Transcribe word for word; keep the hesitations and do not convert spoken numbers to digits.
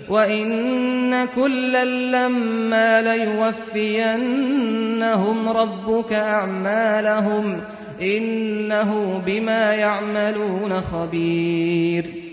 وإن كلا لما ليوفينهم ربك أعمالهم إنه بما يعملون خبير